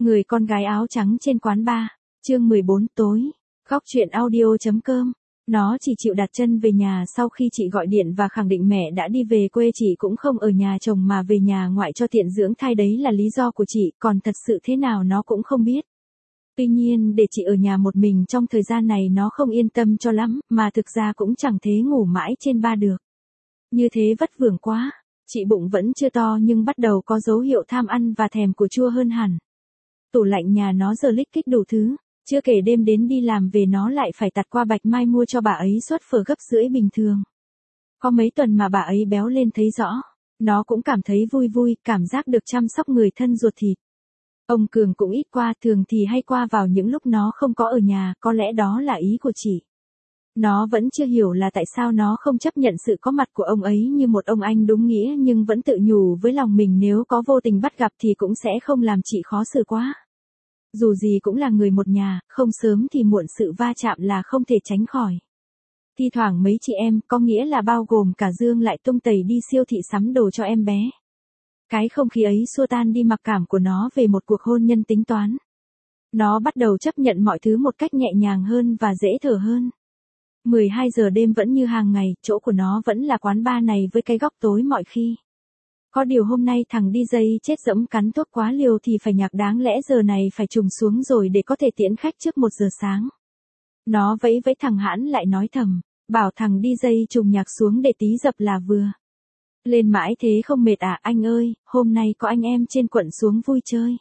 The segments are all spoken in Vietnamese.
Người con gái áo trắng trên quán bar, chương 14 tối, Góc truyện audio.com. Nó chỉ chịu đặt chân về nhà sau khi chị gọi điện và khẳng định mẹ đã đi về quê, chị cũng không ở nhà chồng mà về nhà ngoại cho tiện dưỡng thai, đấy là lý do của chị, còn thật sự thế nào nó cũng không biết. Tuy nhiên để chị ở nhà một mình trong thời gian này nó không yên tâm cho lắm, mà thực ra cũng chẳng thế ngủ mãi trên ba được. Như thế vất vưởng quá, chị bụng vẫn chưa to nhưng bắt đầu có dấu hiệu tham ăn và thèm của chua hơn hẳn. Tủ lạnh nhà nó giờ lích kích đủ thứ, chưa kể đêm đến đi làm về nó lại phải tạt qua Bạch Mai mua cho bà ấy suất phở gấp rưỡi bình thường. Có mấy tuần mà bà ấy béo lên thấy rõ, nó cũng cảm thấy vui vui, cảm giác được chăm sóc người thân ruột thịt. Ông Cường cũng ít qua, thường thì hay qua vào những lúc nó không có ở nhà, có lẽ đó là ý của chị. Nó vẫn chưa hiểu là tại sao nó không chấp nhận sự có mặt của ông ấy như một ông anh đúng nghĩa, nhưng vẫn tự nhủ với lòng mình nếu có vô tình bắt gặp thì cũng sẽ không làm chị khó xử quá. Dù gì cũng là người một nhà, không sớm thì muộn sự va chạm là không thể tránh khỏi. Thi thoảng mấy chị em, có nghĩa là bao gồm cả Dương, lại tung tẩy đi siêu thị sắm đồ cho em bé. Cái không khí ấy xua tan đi mặc cảm của nó về một cuộc hôn nhân tính toán. Nó bắt đầu chấp nhận mọi thứ một cách nhẹ nhàng hơn và dễ thở hơn. 12 giờ đêm vẫn như hàng ngày, chỗ của nó vẫn là quán bar này với cái góc tối mọi khi. Có điều hôm nay thằng DJ chết dẫm cắn thuốc quá liều thì phải nhạc, đáng lẽ giờ này phải trùng xuống rồi để có thể tiễn khách trước 1 giờ sáng. Nó vẫy với thằng Hãn lại nói thầm, bảo thằng DJ trùng nhạc xuống để tí dập là vừa. Lên mãi thế không mệt à anh ơi, hôm nay có anh em trên quận xuống vui chơi.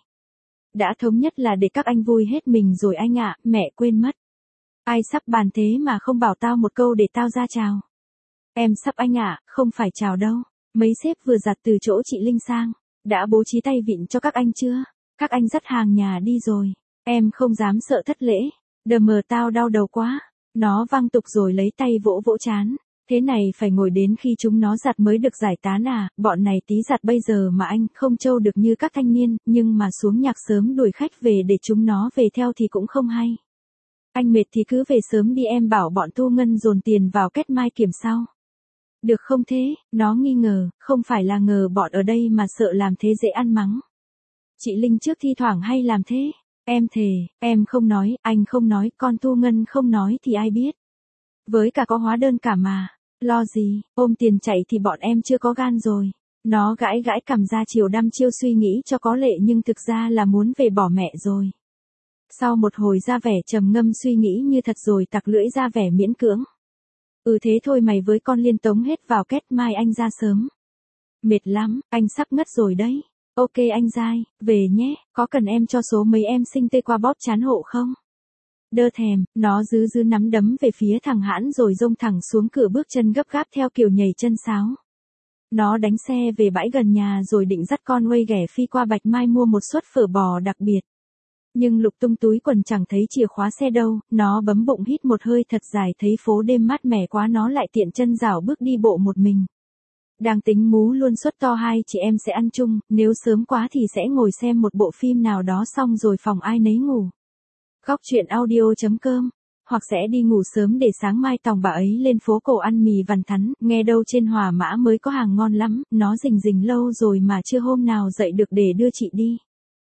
Đã thống nhất là để các anh vui hết mình rồi anh ạ, mẹ quên mất. Ai sắp bàn thế mà không bảo tao một câu để tao ra chào. Em sắp anh ạ, không phải chào đâu. Mấy sếp vừa giặt từ chỗ chị Linh sang. Đã bố trí tay vịn cho các anh chưa? Các anh dắt hàng nhà đi rồi. Em không dám sợ thất lễ. Đờ mờ tao đau đầu quá. Nó văng tục rồi lấy tay vỗ vỗ trán. Thế này phải ngồi đến khi chúng nó giặt mới được giải tán à? Bọn này tí giặt bây giờ mà anh không trâu được như các thanh niên, nhưng mà xuống nhạc sớm đuổi khách về để chúng nó về theo thì cũng không hay. Anh mệt thì cứ về sớm đi, em bảo bọn Thu Ngân dồn tiền vào kết mai kiểm sau. Được không thế? Nó nghi ngờ, không phải là ngờ bọn ở đây mà sợ làm thế dễ ăn mắng. Chị Linh trước thi thoảng hay làm thế. Em thề, em không nói, anh không nói, con Thu Ngân không nói thì ai biết. Với cả có hóa đơn cả mà. Lo gì, ôm tiền chạy thì bọn em chưa có gan rồi. Nó gãi gãi cằm ra chiều đăm chiêu suy nghĩ cho có lệ nhưng thực ra là muốn về bỏ mẹ rồi. Sau một hồi ra vẻ trầm ngâm suy nghĩ như thật rồi tặc lưỡi ra vẻ miễn cưỡng. Thế thôi mày với con Liên tống hết vào kết, mai anh ra sớm. Mệt lắm, anh sắp ngất rồi đấy. Ok anh dai, về nhé, có cần em cho số mấy em sinh tê qua bóp chán hộ không? Đơ thèm, nó dứ nắm đấm về phía thằng Hãn rồi dông thẳng xuống cửa, bước chân gấp gáp theo kiểu nhảy chân sáo. Nó đánh xe về bãi gần nhà rồi định dắt con Huây ghẻ phi qua Bạch Mai mua một suất phở bò đặc biệt. Nhưng lục tung túi quần chẳng thấy chìa khóa xe đâu, nó bấm bụng hít một hơi thật dài, thấy phố đêm mát mẻ quá nó lại tiện chân rảo bước đi bộ một mình. Đang tính mú luôn suất to hai chị em sẽ ăn chung, nếu sớm quá thì sẽ ngồi xem một bộ phim nào đó xong rồi phòng ai nấy ngủ. Góc truyện audio.com. Hoặc sẽ đi ngủ sớm để sáng mai tòng bà ấy lên phố cổ ăn mì vằn thắn, nghe đâu trên Hòa Mã mới có hàng ngon lắm, nó rình lâu rồi mà chưa hôm nào dậy được để đưa chị đi.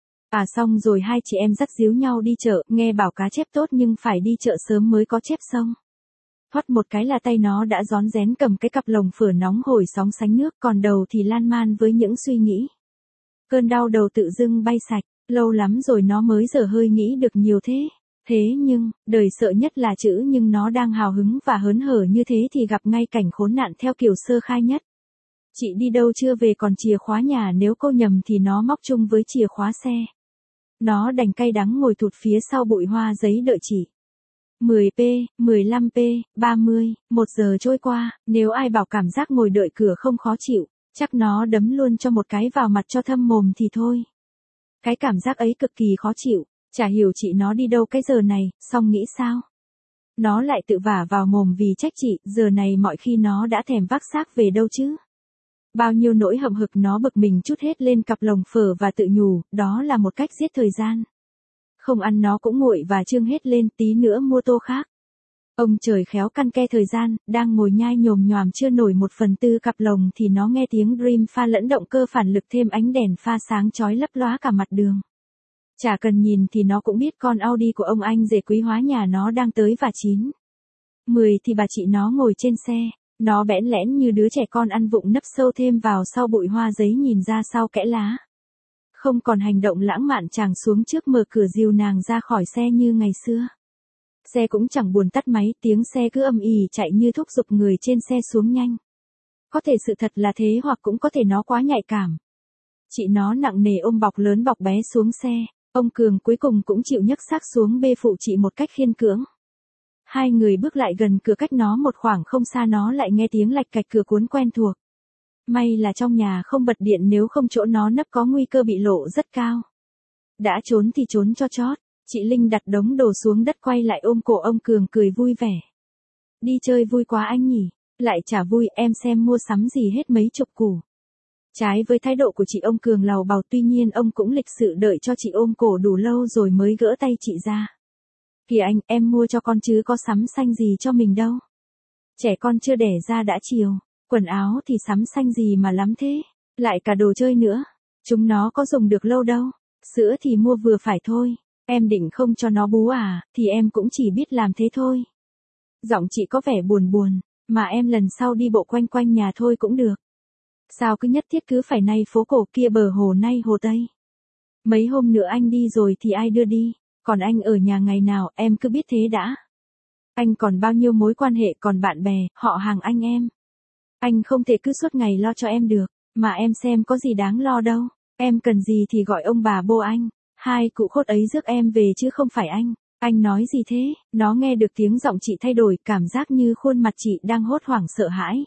Xong rồi hai chị em dắt díu nhau đi chợ, nghe bảo cá chép tốt nhưng phải đi chợ sớm mới có chép sông. Thoát một cái là tay nó đã rón rén cầm cái cặp lồng phở nóng hổi sóng sánh nước, còn đầu thì lan man với những suy nghĩ. Cơn đau đầu tự dưng bay sạch, lâu lắm rồi nó mới dở hơi nghĩ được nhiều thế. Thế nhưng, đời sợ nhất là chữ nhưng, nó đang hào hứng và hớn hở như thế thì gặp ngay cảnh khốn nạn theo kiểu sơ khai nhất. Chị đi đâu chưa về còn chìa khóa nhà, nếu cô nhầm thì nó móc chung với chìa khóa xe. Nó đành cay đắng ngồi thụt phía sau bụi hoa giấy đợi chị. 10p, 15p, 30, 1 giờ trôi qua, nếu ai bảo cảm giác ngồi đợi cửa không khó chịu, chắc nó đấm luôn cho một cái vào mặt cho thâm mồm thì thôi. Cái cảm giác ấy cực kỳ khó chịu, chả hiểu chị nó đi đâu cái giờ này, xong nghĩ sao? Nó lại tự vả vào mồm vì trách chị, giờ này mọi khi nó đã thèm vác xác về đâu chứ? Bao nhiêu nỗi hậm hực nó bực mình trút hết lên cặp lồng phở và tự nhủ, đó là một cách giết thời gian. Không ăn nó cũng nguội và trương hết lên, tí nữa mua tô khác. Ông trời khéo căn ke thời gian, đang ngồi nhai nhồm nhoàm chưa nổi 1/4 cặp lồng thì nó nghe tiếng Dream pha lẫn động cơ phản lực thêm ánh đèn pha sáng chói lấp lóa cả mặt đường. Chả cần nhìn thì nó cũng biết con Audi của ông anh rể quý hóa nhà nó đang tới và 9. 10 thì bà chị nó ngồi trên xe. Nó bẽn lẽn như đứa trẻ con ăn vụng nấp sâu thêm vào sau bụi hoa giấy nhìn ra sau kẽ lá. Không còn hành động lãng mạn chàng xuống trước mở cửa dìu nàng ra khỏi xe như ngày xưa. Xe cũng chẳng buồn tắt máy, tiếng xe cứ ầm ĩ chạy như thúc giục người trên xe xuống nhanh. Có thể sự thật là thế hoặc cũng có thể nó quá nhạy cảm. Chị nó nặng nề ôm bọc lớn bọc bé xuống xe, ông Cường cuối cùng cũng chịu nhấc xác xuống bê phụ chị một cách khiên cưỡng. Hai người bước lại gần cửa cách nó một khoảng không xa nó lại nghe tiếng lạch cạch cửa cuốn quen thuộc. May là trong nhà không bật điện nếu không chỗ nó nấp có nguy cơ bị lộ rất cao. Đã trốn thì trốn cho chót, chị Linh đặt đống đồ xuống đất quay lại ôm cổ ông Cường cười vui vẻ. Đi chơi vui quá anh nhỉ, lại chả vui em xem mua sắm gì hết mấy chục củ. Trái với thái độ của chị ông Cường làu bàu tuy nhiên ông cũng lịch sự đợi cho chị ôm cổ đủ lâu rồi mới gỡ tay chị ra. Kìa anh, em mua cho con chứ có sắm xanh gì cho mình đâu. Trẻ con chưa đẻ ra đã chiều, quần áo thì sắm xanh gì mà lắm thế, lại cả đồ chơi nữa. Chúng nó có dùng được lâu đâu, sữa thì mua vừa phải thôi, em định không cho nó bú à, thì em cũng chỉ biết làm thế thôi. Giọng chị có vẻ buồn buồn, mà em lần sau đi bộ quanh quanh nhà thôi cũng được. Sao cứ nhất thiết cứ phải nay phố cổ kia bờ hồ nay hồ Tây. Mấy hôm nữa anh đi rồi thì ai đưa đi, còn anh ở nhà ngày nào em cứ biết thế đã. Anh còn bao nhiêu mối quan hệ còn bạn bè, họ hàng anh em. Anh không thể cứ suốt ngày lo cho em được, mà em xem có gì đáng lo đâu, em cần gì thì gọi ông bà bô anh, hai cụ khốt ấy rước em về chứ không phải anh. Anh nói gì thế? Nó nghe được tiếng giọng chị thay đổi, cảm giác như khuôn mặt chị đang hốt hoảng sợ hãi.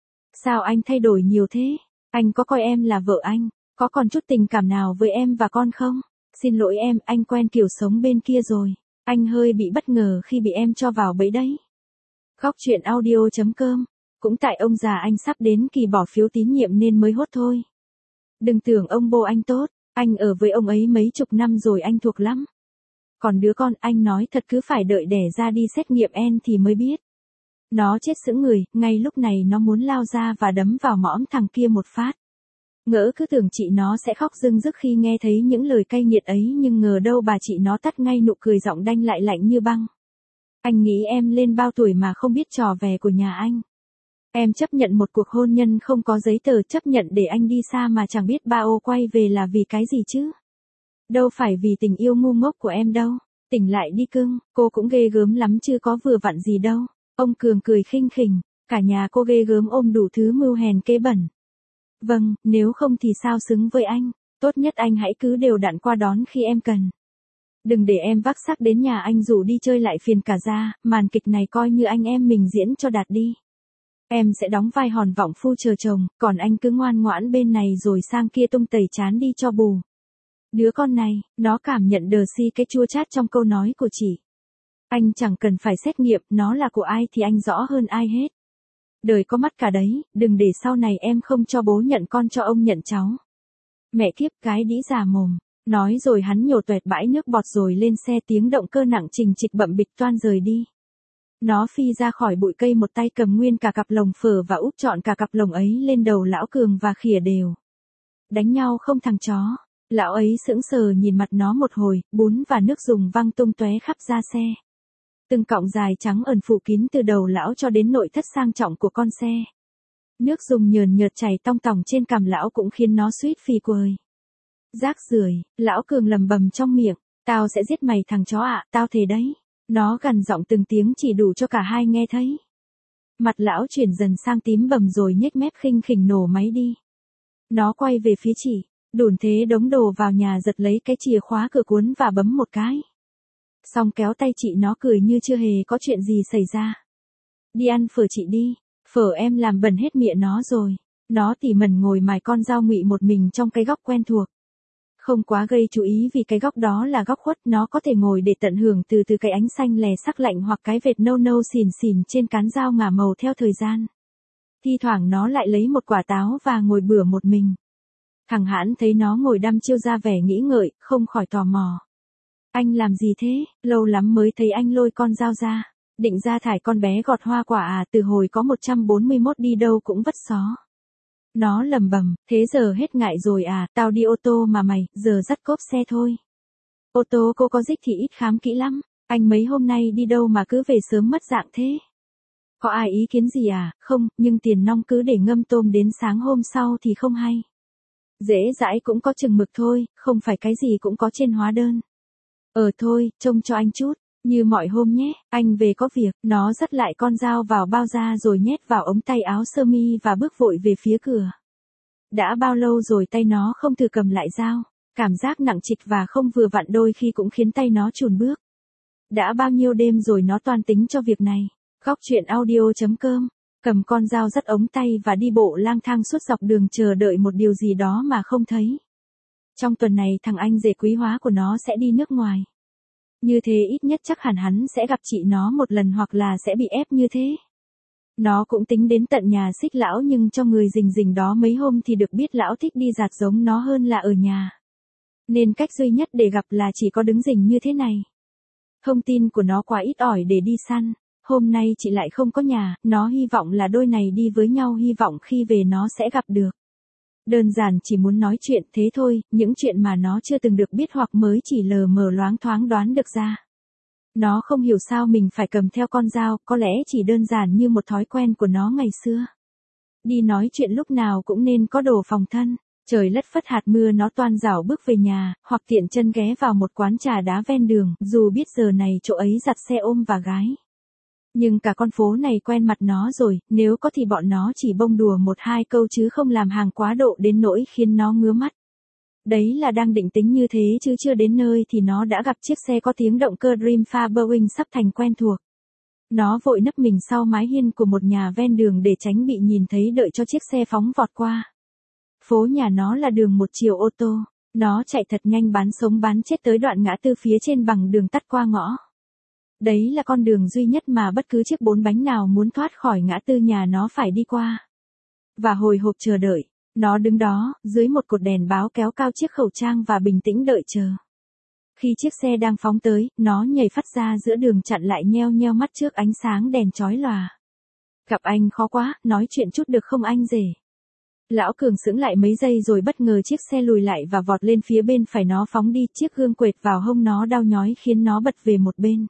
Sao anh thay đổi nhiều thế? Anh có coi em là vợ anh, có còn chút tình cảm nào với em và con không? Xin lỗi em, anh quen kiểu sống bên kia rồi. Anh hơi bị bất ngờ khi bị em cho vào bẫy đấy. Góc truyện audio.com. Cũng tại ông già anh sắp đến kỳ bỏ phiếu tín nhiệm nên mới hốt thôi. Đừng tưởng ông bố anh tốt, anh ở với ông ấy mấy chục năm rồi anh thuộc lắm. Còn đứa con anh nói thật cứ phải đợi đẻ ra đi xét nghiệm en thì mới biết. Nó chết sững người, ngay lúc này nó muốn lao ra và đấm vào mõm thằng kia một phát. Ngỡ cứ tưởng chị nó sẽ khóc rưng rức khi nghe thấy những lời cay nghiệt ấy nhưng ngờ đâu bà chị nó tắt ngay nụ cười giọng đanh lại lạnh như băng. Anh nghĩ em lên bao tuổi mà không biết trò về của nhà anh. Em chấp nhận một cuộc hôn nhân không có giấy tờ, chấp nhận để anh đi xa mà chẳng biết ba ô quay về là vì cái gì chứ. Đâu phải vì tình yêu ngu ngốc của em đâu. Tỉnh lại đi cưng, cô cũng ghê gớm lắm chứ có vừa vặn gì đâu. Ông Cường cười khinh khỉnh, cả nhà cô ghê gớm ôm đủ thứ mưu hèn kế bẩn. Vâng, nếu không thì sao xứng với anh, tốt nhất anh hãy cứ đều đặn qua đón khi em cần. Đừng để em vác xác đến nhà anh rủ đi chơi lại phiền cả ra, màn kịch này coi như anh em mình diễn cho đạt đi. Em sẽ đóng vai hòn vọng phu chờ chồng, còn anh cứ ngoan ngoãn bên này rồi sang kia tung tẩy chán đi cho bù. Đứa con này, nó cảm nhận đờ si cái chua chát trong câu nói của chị. Anh chẳng cần phải xét nghiệm, nó là của ai thì anh rõ hơn ai hết. Đời có mắt cả đấy, đừng để sau này em không cho bố nhận con cho ông nhận cháu. Mẹ kiếp cái đĩ già mồm, nói rồi hắn nhổ toẹt bãi nước bọt rồi lên xe, tiếng động cơ nặng trình trịch bậm bịch toan rời đi. Nó phi ra khỏi bụi cây một tay cầm nguyên cả cặp lồng phở và úp trọn cả cặp lồng ấy lên đầu lão Cường và khỉa đều. Đánh nhau không thằng chó. Lão ấy sững sờ nhìn mặt nó một hồi, bún và nước dùng văng tung tóe khắp ra xe. Từng cọng dài trắng ẩn phủ kín từ đầu lão cho đến nội thất sang trọng của con xe. Nước dùng nhờn nhợt chảy tong tòng trên cằm lão cũng khiến nó suýt phì quời. Rác rưởi, lão Cường lầm bầm trong miệng, tao sẽ giết mày thằng chó ạ, tao thề đấy. Nó gằn giọng từng tiếng chỉ đủ cho cả hai nghe thấy. Mặt lão chuyển dần sang tím bầm rồi nhếch mép khinh khỉnh nổ máy đi. Nó quay về phía chị, đủn thế đống đồ vào nhà giật lấy cái chìa khóa cửa cuốn và bấm một cái. Xong kéo tay chị nó cười như chưa hề có chuyện gì xảy ra. Đi ăn phở chị đi, phở em làm bẩn hết miệng nó rồi. Nó tỉ mẩn ngồi mài con dao ngụy một mình trong cái góc quen thuộc. Không quá gây chú ý vì cái góc đó là góc khuất, nó có thể ngồi để tận hưởng từ cái ánh xanh lè sắc lạnh hoặc cái vệt nâu nâu xìn xìn trên cán dao ngả màu theo thời gian. Thi thoảng nó lại lấy một quả táo và ngồi bừa một mình. Thằng Hãn thấy nó ngồi đăm chiêu ra vẻ nghĩ ngợi, không khỏi tò mò. Anh làm gì thế, lâu lắm mới thấy anh lôi con dao ra, định ra thải con bé gọt hoa quả à, từ hồi có 141 đi đâu cũng vất xó. Nó lầm bầm, thế giờ hết ngại rồi à, tao đi ô tô mà mày, giờ dắt cốp xe thôi. Ô tô cô có dích thì ít khám kỹ lắm, anh mấy hôm nay đi đâu mà cứ về sớm mất dạng thế? Có ai ý kiến gì à? Không, nhưng tiền nong cứ để ngâm tôm đến sáng hôm sau thì không hay. Dễ dãi cũng có chừng mực thôi, không phải cái gì cũng có trên hóa đơn. Thôi, trông cho anh chút, như mọi hôm nhé, anh về có việc. Nó dắt lại con dao vào bao da rồi nhét vào ống tay áo sơ mi và bước vội về phía cửa. Đã bao lâu rồi tay nó không thử cầm lại dao, cảm giác nặng trịch và không vừa vặn đôi khi cũng khiến tay nó chùn bước. Đã bao nhiêu đêm rồi nó toan tính cho việc này. Góc truyện audio.com, cầm con dao dắt ống tay và đi bộ lang thang suốt dọc đường chờ đợi một điều gì đó mà không thấy. Trong tuần này thằng anh rể quý hóa của nó sẽ đi nước ngoài. Như thế ít nhất chắc hẳn hắn sẽ gặp chị nó một lần hoặc là sẽ bị ép như thế. Nó cũng tính đến tận nhà xích lão nhưng cho người rình rình đó mấy hôm thì được biết lão thích đi giạt giống nó hơn là ở nhà. Nên cách duy nhất để gặp là chỉ có đứng rình như thế này. Thông tin của nó quá ít ỏi để đi săn. Hôm nay chị lại không có nhà, nó hy vọng là đôi này đi với nhau, hy vọng khi về nó sẽ gặp được. Đơn giản chỉ muốn nói chuyện thế thôi, những chuyện mà nó chưa từng được biết hoặc mới chỉ lờ mờ loáng thoáng đoán được ra. Nó không hiểu sao mình phải cầm theo con dao, có lẽ chỉ đơn giản như một thói quen của nó ngày xưa. Đi nói chuyện lúc nào cũng nên có đồ phòng thân. Trời lất phất hạt mưa nó toan rảo bước về nhà, hoặc tiện chân ghé vào một quán trà đá ven đường, dù biết giờ này chỗ ấy giặt xe ôm và gái. Nhưng cả con phố này quen mặt nó rồi, nếu có thì bọn nó chỉ bông đùa một hai câu chứ không làm hàng quá độ đến nỗi khiến nó ngứa mắt. Đấy là đang định tính như thế chứ chưa đến nơi thì nó đã gặp chiếc xe có tiếng động cơ Dream pha Boeing sắp thành quen thuộc. Nó vội nấp mình sau mái hiên của một nhà ven đường để tránh bị nhìn thấy đợi cho chiếc xe phóng vọt qua. Phố nhà nó là đường một chiều ô tô, nó chạy thật nhanh bán sống bán chết tới đoạn ngã tư phía trên bằng đường tắt qua ngõ. Đấy là con đường duy nhất mà bất cứ chiếc bốn bánh nào muốn thoát khỏi ngã tư nhà nó phải đi qua. Và hồi hộp chờ đợi, nó đứng đó, dưới một cột đèn báo kéo cao chiếc khẩu trang và bình tĩnh đợi chờ. Khi chiếc xe đang phóng tới, nó nhảy phắt ra giữa đường chặn lại nheo nheo mắt trước ánh sáng đèn chói lòa. Gặp anh khó quá, nói chuyện chút được không anh rể? Lão Cường sững lại mấy giây rồi bất ngờ chiếc xe lùi lại và vọt lên phía bên phải nó phóng đi, chiếc gương quệt vào hông nó đau nhói khiến nó bật về một bên.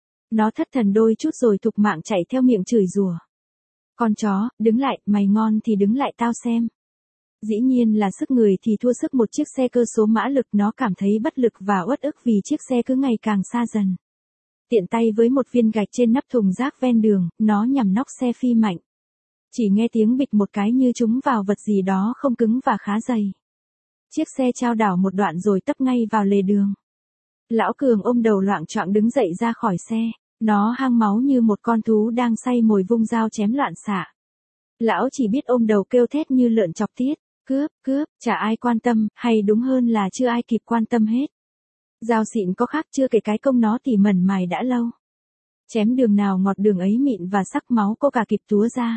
Nó thất thần đôi chút rồi thục mạng chạy theo miệng chửi rủa. Con chó, đứng lại, mày ngon thì đứng lại tao xem. Dĩ nhiên là sức người thì thua sức một chiếc xe cơ số mã lực, nó cảm thấy bất lực và uất ức vì chiếc xe cứ ngày càng xa dần. Tiện tay với một viên gạch trên nắp thùng rác ven đường, nó nhằm nóc xe phi mạnh. Chỉ nghe tiếng bịch một cái như trúng vào vật gì đó không cứng và khá dày. Chiếc xe chao đảo một đoạn rồi tấp ngay vào lề đường. Lão Cường ôm đầu loạng choạng đứng dậy ra khỏi xe. Nó hang máu như một con thú đang say mồi vung dao chém loạn xạ. Lão chỉ biết ôm đầu kêu thét như lợn chọc tiết. Cướp, cướp, chả ai quan tâm, hay đúng hơn là chưa ai kịp quan tâm hết. Dao xịn có khác chưa kể cái công nó tỉ mẩn mài đã lâu. Chém đường nào ngọt đường ấy mịn và sắc máu có cả kịp túa ra.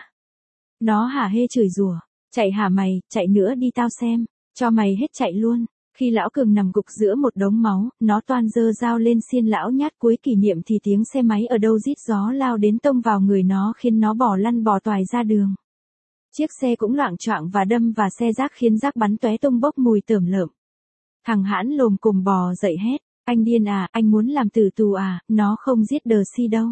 Nó hả hê chửi rủa, chạy hả mày, chạy nữa đi tao xem, cho mày hết chạy luôn. Khi lão Cường nằm gục giữa một đống máu, nó toan giơ dao lên xiên lão nhát cuối kỷ niệm thì tiếng xe máy ở đâu rít gió lao đến tông vào người nó khiến nó bỏ lăn bò toài ra đường. Chiếc xe cũng loạng choạng và đâm vào xe rác khiến rác bắn tóe tung bốc mùi tởm lợm. Thằng Hãn lồm cồm bò dậy hét, anh điên à, anh muốn làm tử tù à, nó không giết đờ si đâu.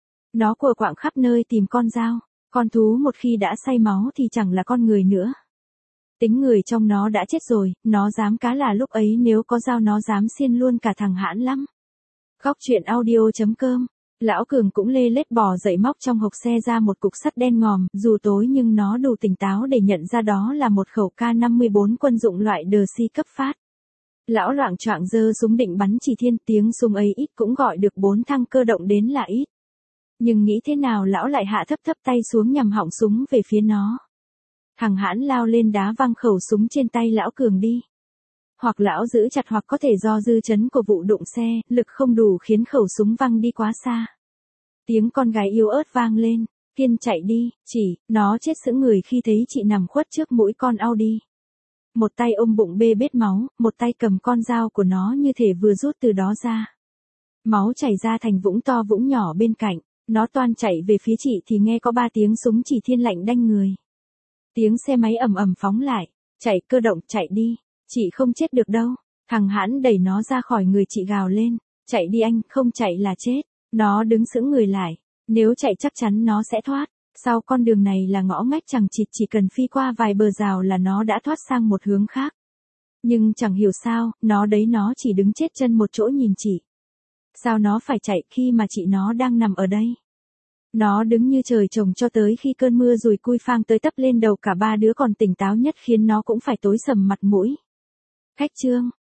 Nó quờ quạng khắp nơi tìm con dao, con thú một khi đã say máu thì chẳng là con người nữa. Tính người trong nó đã chết rồi, nó dám cá là lúc ấy nếu có dao nó dám xiên luôn cả thằng Hãn lắm. Góc truyện audio.com. Lão Cường cũng lê lết bò dậy móc trong hộc xe ra một cục sắt đen ngòm, dù tối nhưng nó đủ tỉnh táo để nhận ra đó là một khẩu K54 quân dụng loại đờ si cấp phát. Lão loạng choạng giơ súng định bắn chỉ thiên, tiếng súng ấy ít cũng gọi được 4 thăng cơ động đến là ít. Nhưng nghĩ thế nào lão lại hạ thấp thấp tay xuống nhằm họng súng về phía nó. Thằng Hãn lao lên đá văng khẩu súng trên tay lão Cường đi. Hoặc lão giữ chặt hoặc có thể do dư chấn của vụ đụng xe, lực không đủ khiến khẩu súng văng đi quá xa. Tiếng con gái yếu ớt vang lên, Kiên chạy đi, nó chết sững người khi thấy chị nằm khuất trước mũi con Audi. Một tay ôm bụng bê bết máu, một tay cầm con dao của nó như thể vừa rút từ đó ra. Máu chảy ra thành vũng to vũng nhỏ bên cạnh, nó toan chạy về phía chị thì nghe có 3 tiếng súng chỉ thiên lạnh đanh người. Tiếng xe máy ầm ầm phóng lại, chạy cơ động chạy đi, chị không chết được đâu. Thằng Hãn đẩy nó ra khỏi người chị gào lên. Chạy đi anh, không chạy là chết. Nó đứng sững người lại. Nếu chạy chắc chắn nó sẽ thoát. Sau con đường này là ngõ ngách chẳng chịt, chỉ cần phi qua vài bờ rào là nó đã thoát sang một hướng khác. Nhưng chẳng hiểu sao, nó chỉ đứng chết chân một chỗ nhìn chị. Sao nó phải chạy khi mà chị nó đang nằm ở đây? Nó đứng như trời trồng cho tới khi cơn mưa dùi cui phang tới tấp lên đầu cả ba đứa còn tỉnh táo nhất khiến nó cũng phải tối sầm mặt mũi. Khách Trương,